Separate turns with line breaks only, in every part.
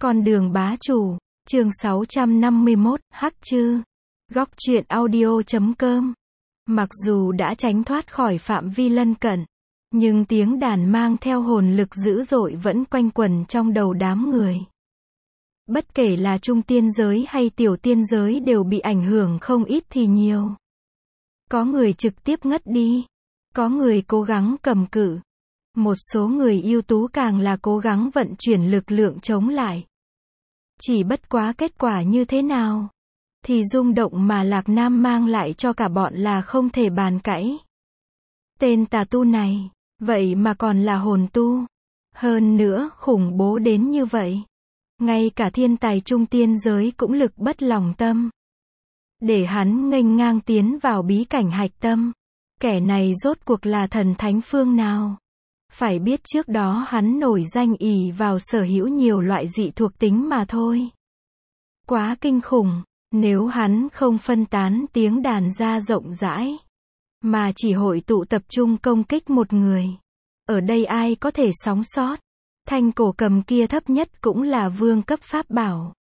Con đường bá chủ, chương 651, Hắc Chư. Góc truyện audio.com. Mặc dù đã tránh thoát khỏi phạm vi lân cận, nhưng tiếng đàn mang theo hồn lực dữ dội vẫn quanh quẩn trong đầu đám người. Bất kể là trung tiên giới hay tiểu tiên giới đều bị ảnh hưởng không ít thì nhiều. Có người trực tiếp ngất đi, có người cố gắng cầm cự. Một số người ưu tú càng là cố gắng vận chuyển lực lượng chống lại. Chỉ bất quá kết quả như thế nào, thì rung động mà Lạc Nam mang lại cho cả bọn là không thể bàn cãi. Tên tà tu này, vậy mà còn là hồn tu. Hơn nữa, khủng bố đến như vậy. Ngay cả thiên tài trung tiên giới cũng lực bất lòng tâm. Để hắn nghênh ngang tiến vào bí cảnh hạch tâm. Kẻ này rốt cuộc là thần thánh phương nào? Phải biết trước đó hắn nổi danh ỷ vào sở hữu nhiều loại dị thuộc tính mà thôi. Quá kinh khủng, nếu hắn không phân tán tiếng đàn ra rộng rãi, mà chỉ hội tụ tập trung công kích một người. Ở đây ai có thể sống sót? Thanh cổ cầm kia thấp nhất cũng là vương cấp pháp bảo.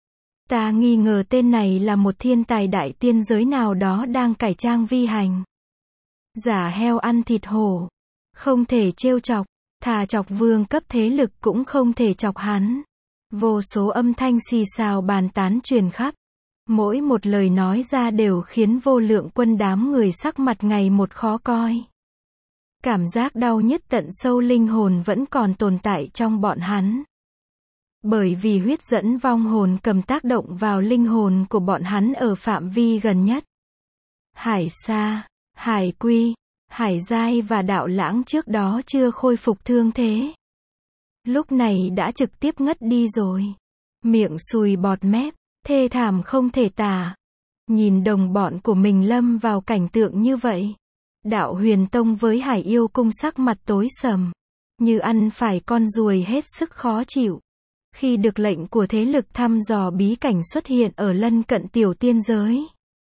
Ta nghi ngờ tên này là một thiên tài đại tiên giới nào đó đang cải trang vi hành. Giả heo ăn thịt hổ. Không thể trêu chọc, thà chọc vương cấp thế lực cũng không thể chọc hắn. Vô số âm thanh xì xào bàn tán truyền khắp. Mỗi một lời nói ra đều khiến vô lượng quân đám người sắc mặt ngày một khó coi. Cảm giác đau nhức tận sâu linh hồn vẫn còn tồn tại trong bọn hắn. Bởi vì huyết dẫn vong hồn cầm tác động vào linh hồn của bọn hắn ở phạm vi gần nhất. Hải Sa, Hải Quy, Hải Giai và Đạo Lãng trước đó chưa khôi phục thương thế. Lúc này đã trực tiếp ngất đi rồi. Miệng sùi bọt mép, thê thảm không thể tả. Nhìn đồng bọn của mình lâm vào cảnh tượng như vậy. Đạo Huyền Tông với Hải Yêu Cung sắc mặt tối sầm. Như ăn phải con ruồi hết sức khó chịu. Khi được lệnh của thế lực thăm dò bí cảnh xuất hiện ở lân cận tiểu tiên giới.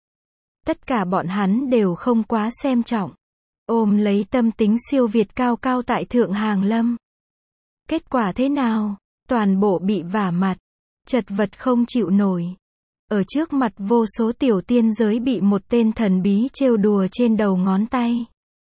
Tất cả bọn hắn đều không quá xem trọng. Ôm lấy tâm tính siêu việt cao cao tại thượng hàng lâm. Kết quả thế nào? Toàn bộ bị vả mặt. Chật vật không chịu nổi. Ở trước mặt vô số tiểu tiên giới bị một tên thần bí trêu đùa trên đầu ngón tay.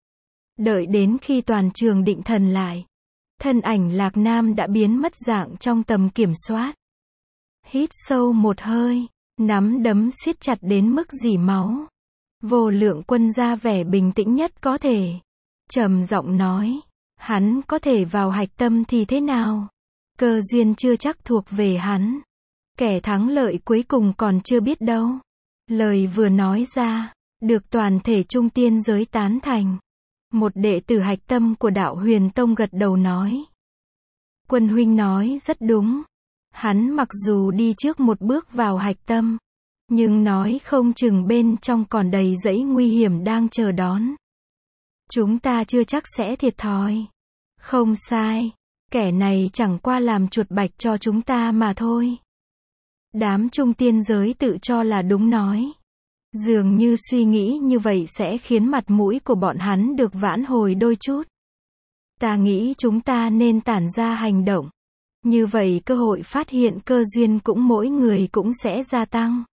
Đợi đến khi toàn trường định thần lại. Thân ảnh Lạc Nam đã biến mất dạng trong tầm kiểm soát. Hít sâu một hơi. Nắm đấm siết chặt đến mức rỉ máu. Vô lượng quân ra vẻ bình tĩnh nhất có thể. Trầm giọng nói. Hắn có thể vào hạch tâm thì thế nào? Cơ duyên chưa chắc thuộc về hắn. Kẻ thắng lợi cuối cùng còn chưa biết đâu. Lời vừa nói ra, được toàn thể trung tiên giới tán thành. Một đệ tử hạch tâm của đạo Huyền Tông gật đầu nói. Quân huynh nói rất đúng. Hắn mặc dù đi trước một bước vào hạch tâm. Nhưng nói không chừng bên trong còn đầy dẫy nguy hiểm đang chờ đón. Chúng ta chưa chắc sẽ thiệt thòi. Không sai. Kẻ này chẳng qua làm chuột bạch cho chúng ta mà thôi. Đám trung tiên giới tự cho là đúng nói. Dường như suy nghĩ như vậy sẽ khiến mặt mũi của bọn hắn được vãn hồi đôi chút. Ta nghĩ chúng ta nên tản ra hành động. Như vậy cơ hội phát hiện cơ duyên cũng mỗi người cũng sẽ gia tăng.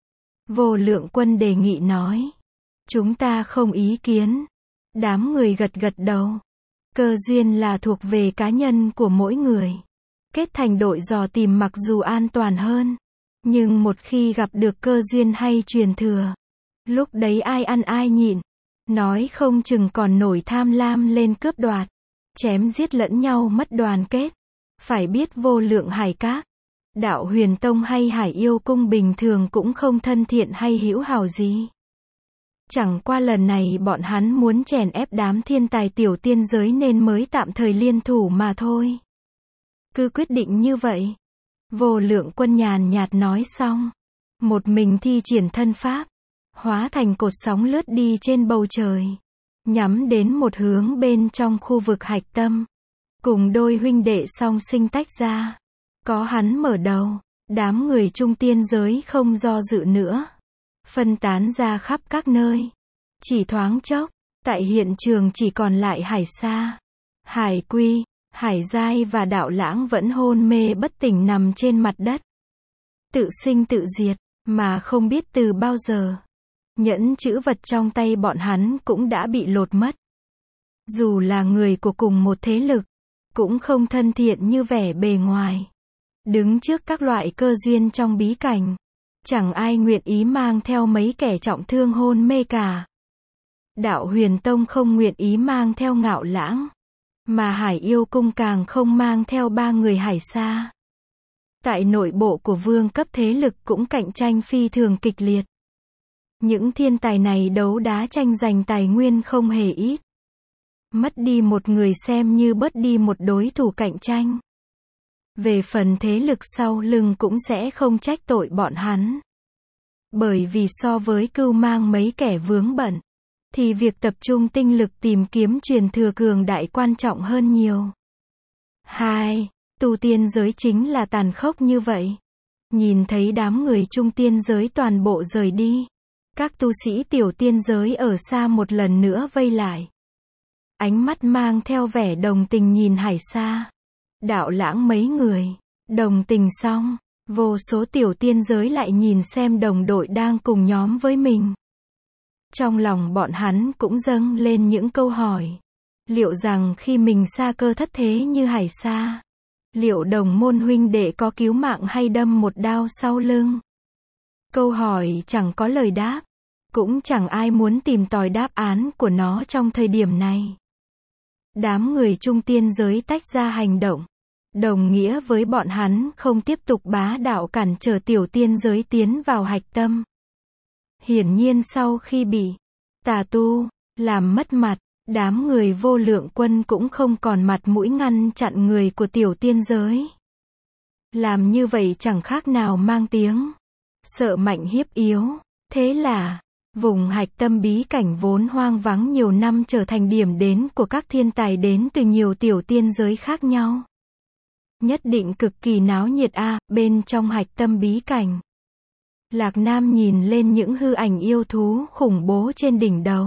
Vô lượng quân đề nghị nói. Chúng ta không ý kiến. Đám người gật gật đầu. Cơ duyên là thuộc về cá nhân của mỗi người. Kết thành đội dò tìm mặc dù an toàn hơn. Nhưng một khi gặp được cơ duyên hay truyền thừa. Lúc đấy ai ăn ai nhịn. Nói không chừng còn nổi tham lam lên cướp đoạt. Chém giết lẫn nhau mất đoàn kết. Phải biết vô lượng hải các. Đạo Huyền Tông hay Hải Yêu Cung bình thường cũng không thân thiện hay hữu hảo gì. Chẳng qua lần này bọn hắn muốn chèn ép đám thiên tài tiểu tiên giới nên mới tạm thời liên thủ mà thôi. Cứ quyết định như vậy. Vô lượng quân nhàn nhạt nói xong. Một mình thi triển thân pháp. Hóa thành cột sóng lướt đi trên bầu trời. Nhắm đến một hướng bên trong khu vực hạch tâm. Cùng đôi huynh đệ song sinh tách ra. Có hắn mở đầu, đám người trung tiên giới không do dự nữa. Phân tán ra khắp các nơi. Chỉ thoáng chốc, tại hiện trường chỉ còn lại Hải Sa, Hải Quy, Hải Giai và Đạo Lãng vẫn hôn mê bất tỉnh nằm trên mặt đất. Tự sinh tự diệt, mà không biết từ bao giờ. Nhẫn chữ vật trong tay bọn hắn cũng đã bị lột mất. Dù là người của cùng một thế lực, cũng không thân thiện như vẻ bề ngoài. Đứng trước các loại cơ duyên trong bí cảnh, chẳng ai nguyện ý mang theo mấy kẻ trọng thương hôn mê cả. Đạo Huyền Tông không nguyện ý mang theo Ngạo Lãng, mà Hải Yêu Cung càng không mang theo 3 người Hải Sa. Tại nội bộ của vương cấp thế lực cũng cạnh tranh phi thường kịch liệt. Những thiên tài này đấu đá tranh giành tài nguyên không hề ít. Mất đi một người xem như bớt đi một đối thủ cạnh tranh. Về phần thế lực sau lưng cũng sẽ không trách tội bọn hắn. Bởi vì so với cưu mang mấy kẻ vướng bận, thì việc tập trung tinh lực tìm kiếm truyền thừa cường đại quan trọng hơn nhiều. 2. Tu tiên giới chính là tàn khốc như vậy. Nhìn thấy đám người trung tiên giới toàn bộ rời đi. Các tu sĩ tiểu tiên giới ở xa một lần nữa vây lại. Ánh mắt mang theo vẻ đồng tình nhìn Hải Sa, Đạo Lãng mấy người. Đồng tình xong, vô số tiểu tiên giới lại nhìn xem đồng đội đang cùng nhóm với mình. Trong lòng bọn hắn cũng dâng lên những câu hỏi. Liệu rằng khi mình sa cơ thất thế như Hải Sa, liệu đồng môn huynh đệ có cứu mạng hay đâm một đao sau lưng? Câu hỏi chẳng có lời đáp. Cũng chẳng ai muốn tìm tòi đáp án của nó trong thời điểm này. Đám người trung tiên giới tách ra hành động. Đồng nghĩa với bọn hắn không tiếp tục bá đạo cản trở tiểu tiên giới tiến vào hạch tâm. Hiển nhiên sau khi bị tà tu làm mất mặt, đám người Vô Lượng Quân cũng không còn mặt mũi ngăn chặn người của tiểu tiên giới. Làm như vậy chẳng khác nào mang tiếng sợ mạnh hiếp yếu. Thế là vùng hạch tâm bí cảnh vốn hoang vắng nhiều năm trở thành điểm đến của các thiên tài đến từ nhiều tiểu tiên giới khác nhau. Nhất định cực kỳ náo nhiệt bên trong hạch tâm bí cảnh. Lạc Nam nhìn lên những hư ảnh yêu thú khủng bố trên đỉnh đầu.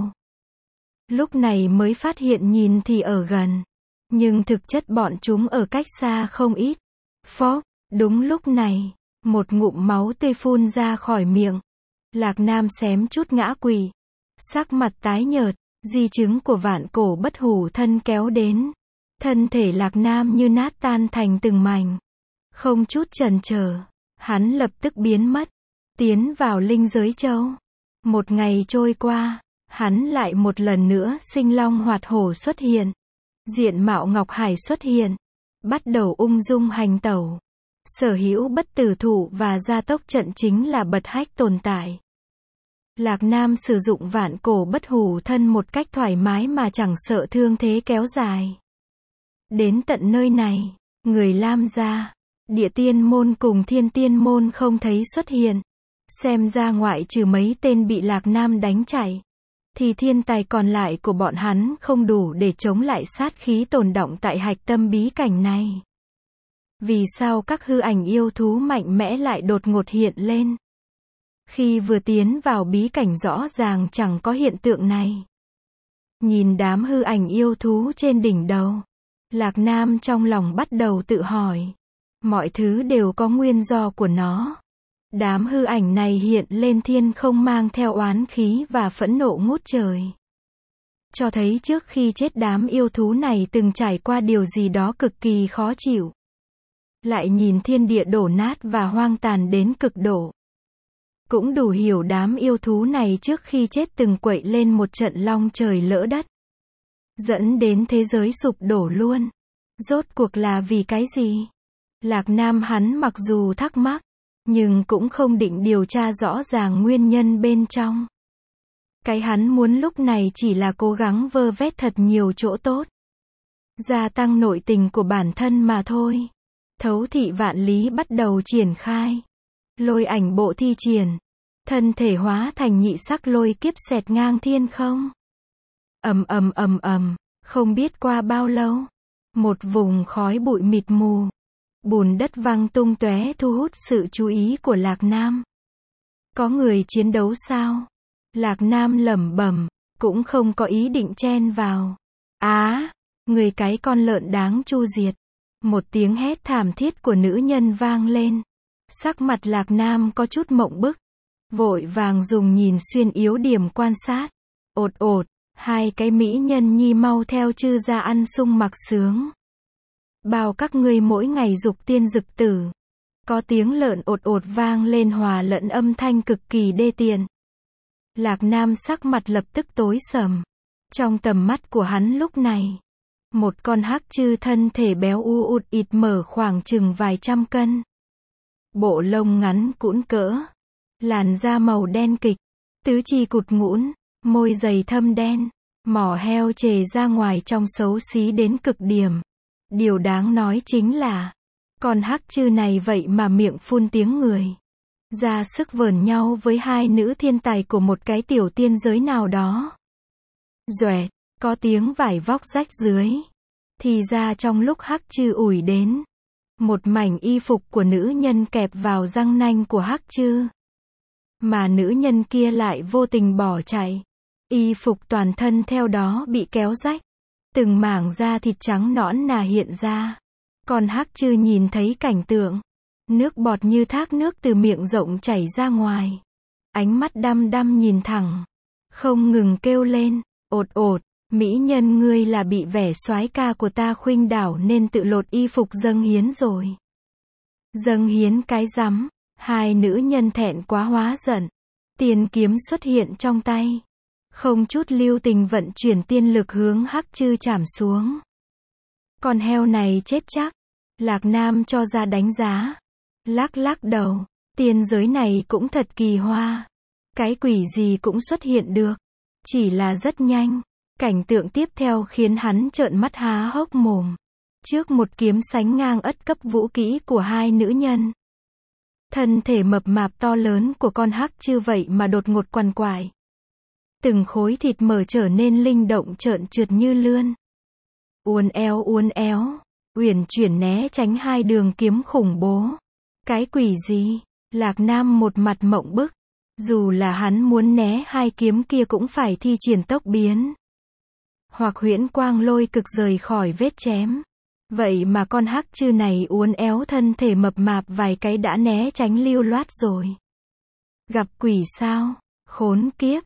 Lúc này mới phát hiện nhìn thì ở gần, nhưng thực chất bọn chúng ở cách xa không ít. Phốc, đúng lúc này, một ngụm máu tươi phun ra khỏi miệng. Lạc Nam xém chút ngã quỵ. Sắc mặt tái nhợt, di chứng của vạn cổ bất hủ thân kéo đến. Thân thể Lạc Nam như nát tan thành từng mảnh. Không chút chần chờ, hắn lập tức biến mất, tiến vào linh giới châu. Một ngày trôi qua, hắn lại một lần nữa sinh long hoạt hổ xuất hiện. Diện mạo Ngọc Hải xuất hiện, bắt đầu ung dung hành tẩu. Sở hữu bất tử thủ và gia tốc trận chính là bật hách tồn tại. Lạc Nam sử dụng vạn cổ bất hủ thân một cách thoải mái mà chẳng sợ thương thế kéo dài. Đến tận nơi này, người Lam gia, Địa Tiên môn cùng Thiên Tiên môn không thấy xuất hiện. Xem ra ngoại trừ mấy tên bị Lạc Nam đánh chạy, thì thiên tài còn lại của bọn hắn không đủ để chống lại sát khí tồn đọng tại hạch tâm bí cảnh này. Vì sao các hư ảnh yêu thú mạnh mẽ lại đột ngột hiện lên? Khi vừa tiến vào bí cảnh rõ ràng chẳng có hiện tượng này. Nhìn đám hư ảnh yêu thú trên đỉnh đầu, Lạc Nam trong lòng bắt đầu tự hỏi. Mọi thứ đều có nguyên do của nó. Đám hư ảnh này hiện lên thiên không mang theo oán khí và phẫn nộ ngút trời. Cho thấy trước khi chết đám yêu thú này từng trải qua điều gì đó cực kỳ khó chịu. Lại nhìn thiên địa đổ nát và hoang tàn đến cực độ. Cũng đủ hiểu đám yêu thú này trước khi chết từng quậy lên một trận long trời lỡ đất. Dẫn đến thế giới sụp đổ luôn. Rốt cuộc là vì cái gì? Lạc Nam hắn mặc dù thắc mắc, nhưng cũng không định điều tra rõ ràng nguyên nhân bên trong. Cái hắn muốn lúc này chỉ là cố gắng vơ vét thật nhiều chỗ tốt. Gia tăng nội tình của bản thân mà thôi. Thấu thị vạn lý bắt đầu triển khai. Lôi ảnh bộ thi triển. Thân thể hóa thành nhị sắc lôi kiếp xẹt ngang thiên không. Không biết qua bao lâu. Một vùng khói bụi mịt mù. Bùn đất văng tung tóe thu hút sự chú ý của Lạc Nam. Có người chiến đấu sao? Lạc Nam lẩm bẩm, cũng không có ý định chen vào. Người cái con lợn đáng chu diệt. Một tiếng hét thảm thiết của nữ nhân vang lên. Sắc mặt Lạc Nam có chút mộng bức. Vội vàng dùng nhìn xuyên yếu điểm quan sát. Ột ột, hai cái mỹ nhân nhi mau theo chư ra ăn sung mặc sướng. Bao các ngươi mỗi ngày dục tiên dực tử. Có tiếng lợn ột ột vang lên hòa lẫn âm thanh cực kỳ đê tiện. Lạc Nam sắc mặt lập tức tối sầm. Trong tầm mắt của hắn lúc này, một con hắc chư thân thể béo u ụt ịt mở khoảng chừng vài trăm cân. Bộ lông ngắn cũn cỡ, làn da màu đen kịch, tứ chi cụt ngũn, môi dày thâm đen, mỏ heo chề ra ngoài trong xấu xí đến cực điểm. Điều đáng nói chính là, con hắc chư này vậy mà miệng phun tiếng người. Ra sức vờn nhau với hai nữ thiên tài của một cái tiểu tiên giới nào đó. Doẹt, có tiếng vải vóc rách dưới. Thì ra trong lúc hắc chư ủi đến, một mảnh y phục của nữ nhân kẹp vào răng nanh của hắc chư. Mà nữ nhân kia lại vô tình bỏ chạy. Y phục toàn thân theo đó bị kéo rách. Từng mảng da thịt trắng nõn nà hiện ra. Còn hắc chư nhìn thấy cảnh tượng. Nước bọt như thác nước từ miệng rộng chảy ra ngoài. Ánh mắt đăm đăm nhìn thẳng. Không ngừng kêu lên. Ột ột, mỹ nhân ngươi là bị vẻ soái ca của ta khuynh đảo nên tự lột y phục dâng hiến rồi. Dâng hiến cái rắm. Hai nữ nhân thẹn quá hóa giận. Tiên kiếm xuất hiện trong tay. Không chút lưu tình vận chuyển tiên lực hướng hắc chư chảm xuống. Con heo này chết chắc. Lạc Nam cho ra đánh giá. Lắc lắc đầu. Tiên giới này cũng thật kỳ hoa. Cái quỷ gì cũng xuất hiện được. Chỉ là rất nhanh. Cảnh tượng tiếp theo khiến hắn trợn mắt há hốc mồm. Trước một kiếm sánh ngang ất cấp vũ kỹ của hai nữ nhân. Thân thể mập mạp to lớn của con hắc chư vậy mà đột ngột quằn quại. Từng khối thịt mở trở nên linh động trợn trượt như lươn. Uốn éo, uyển chuyển né tránh hai đường kiếm khủng bố. Cái quỷ gì? Lạc Nam một mặt mộng bức. Dù là hắn muốn né hai kiếm kia cũng phải thi triển tốc biến. Hoặc huyễn quang lôi cực rời khỏi vết chém. Vậy mà con hắc chư này uốn éo thân thể mập mạp vài cái đã né tránh lưu loát rồi. Gặp quỷ sao? Khốn kiếp.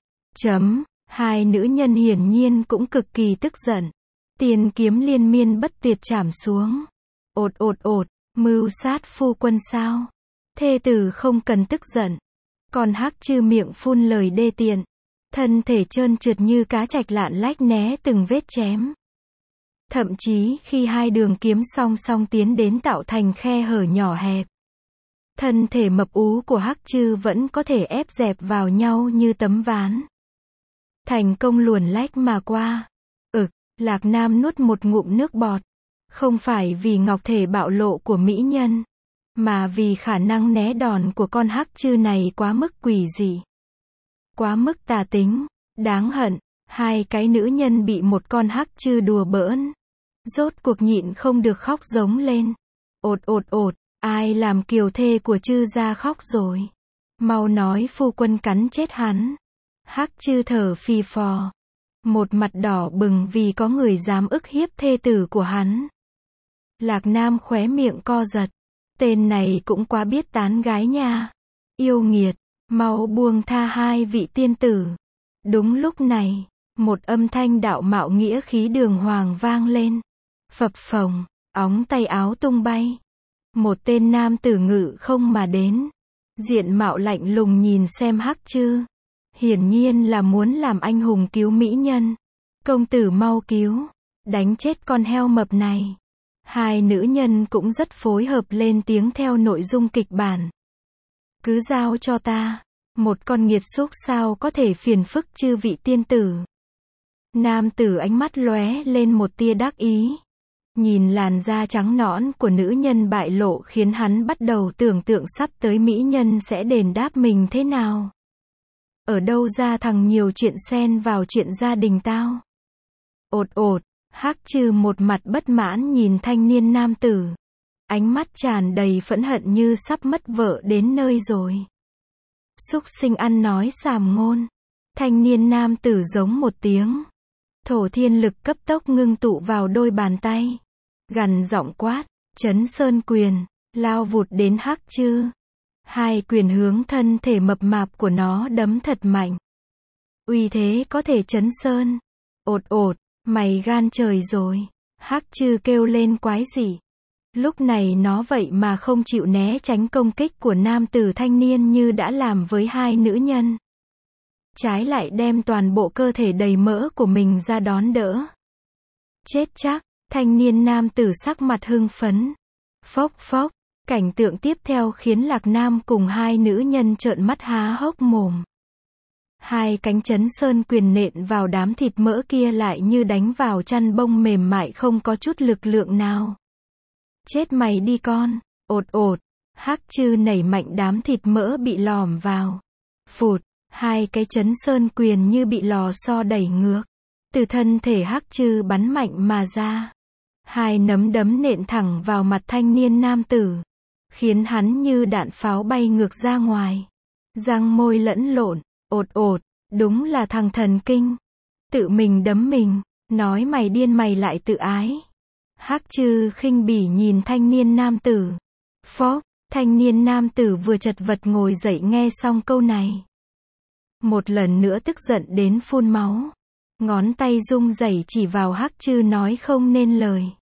Hai nữ nhân hiển nhiên cũng cực kỳ tức giận. Tiền kiếm liên miên bất tuyệt chảm xuống. Ột ột ột, mưu sát phu quân sao? Thê tử không cần tức giận. Còn hắc chư miệng phun lời đê tiện. Thân thể trơn trượt như cá trạch lạn lách né từng vết chém. Thậm chí khi hai đường kiếm song song tiến đến tạo thành khe hở nhỏ hẹp. Thân thể mập ú của hắc chư vẫn có thể ép dẹp vào nhau như tấm ván. Thành công luồn lách mà qua. Lạc Nam nuốt một ngụm nước bọt. Không phải vì ngọc thể bạo lộ của mỹ nhân. Mà vì khả năng né đòn của con hắc chư này quá mức quỷ dị. Quá mức tà tính. Đáng hận. Hai cái nữ nhân bị một con hắc chư đùa bỡn. Rốt cuộc nhịn không được khóc giống lên. Ột ột ột. Ai làm kiều thê của chư gia khóc rồi. Mau nói phu quân cắn chết hắn. Hắc chư thở phì phò. Một mặt đỏ bừng vì có người dám ức hiếp thê tử của hắn. Lạc Nam khóe miệng co giật. Tên này cũng quá biết tán gái nha. Yêu nghiệt. Mau buông tha hai vị tiên tử. Đúng lúc này, một âm thanh đạo mạo nghĩa khí đường hoàng vang lên. Phập phồng, óng tay áo tung bay. Một tên nam tử ngự không mà đến. Diện mạo lạnh lùng nhìn xem hắc chư. Hiển nhiên là muốn làm anh hùng cứu mỹ nhân. Công tử mau cứu. Đánh chết con heo mập này. Hai nữ nhân cũng rất phối hợp lên tiếng theo nội dung kịch bản. Cứ giao cho ta. Một con nghiệt xúc sao có thể phiền phức chư vị tiên tử. Nam tử ánh mắt lóe lên một tia đắc ý. Nhìn làn da trắng nõn của nữ nhân bại lộ khiến hắn bắt đầu tưởng tượng sắp tới mỹ nhân sẽ đền đáp mình thế nào. Ở đâu ra thằng nhiều chuyện xen vào chuyện gia đình tao. Ột ột, hắc chư một mặt bất mãn nhìn thanh niên nam tử. Ánh mắt tràn đầy phẫn hận như sắp mất vợ đến nơi rồi. Súc sinh ăn nói sàm ngôn. Thanh niên nam tử giống một tiếng. Thổ thiên lực cấp tốc ngưng tụ vào đôi bàn tay. Gằn giọng quát, Chấn Sơn quyền, lao vụt đến Hắc Chư. Hai quyền hướng thân thể mập mạp của nó đấm thật mạnh. Uy thế có thể chấn sơn. Ột ột, mày gan trời rồi. Hắc Chư kêu lên quái dị. Lúc này nó vậy mà không chịu né tránh công kích của nam tử thanh niên như đã làm với hai nữ nhân. Trái lại đem toàn bộ cơ thể đầy mỡ của mình ra đón đỡ. Chết chắc, thanh niên nam tử sắc mặt hưng phấn. Phốc phốc, cảnh tượng tiếp theo khiến Lạc Nam cùng hai nữ nhân trợn mắt há hốc mồm. Hai cánh chấn sơn quyền nện vào đám thịt mỡ kia lại như đánh vào chăn bông mềm mại không có chút lực lượng nào. Chết mày đi con, ột ột, Hắc Chư nảy mạnh đám thịt mỡ bị lòm vào. Phụt, hai cái chấn sơn quyền như bị lò xo đẩy ngược. Từ thân thể Hắc Chư bắn mạnh mà ra. Hai nắm đấm nện thẳng vào mặt thanh niên nam tử. Khiến hắn như đạn pháo bay ngược ra ngoài. Răng môi lẫn lộn, ột ột, đúng là thằng thần kinh. Tự mình đấm mình, nói mày điên mày lại tự ái. Hắc Chư khinh bỉ nhìn thanh niên nam tử. Phó, thanh niên nam tử vừa chật vật ngồi dậy nghe xong câu này. Một lần nữa tức giận đến phun máu. Ngón tay rung rẩy chỉ vào Hắc Chư nói không nên lời.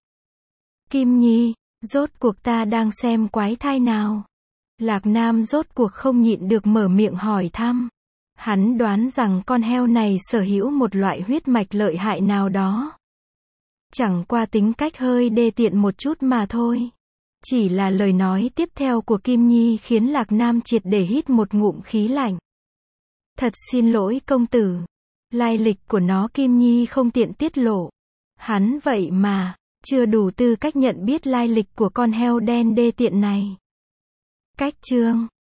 Kim Nhi, rốt cuộc ta đang xem quái thai nào? Lạc Nam rốt cuộc không nhịn được mở miệng hỏi thăm. Hắn đoán rằng con heo này sở hữu một loại huyết mạch lợi hại nào đó. Chẳng qua tính cách hơi đê tiện một chút mà thôi. Chỉ là lời nói tiếp theo của Kim Nhi khiến Lạc Nam triệt để hít một ngụm khí lạnh. Thật xin lỗi công tử. Lai lịch của nó Kim Nhi không tiện tiết lộ. Hắn vậy mà, chưa đủ tư cách nhận biết lai lịch của con heo đen đê tiện này. Cách chương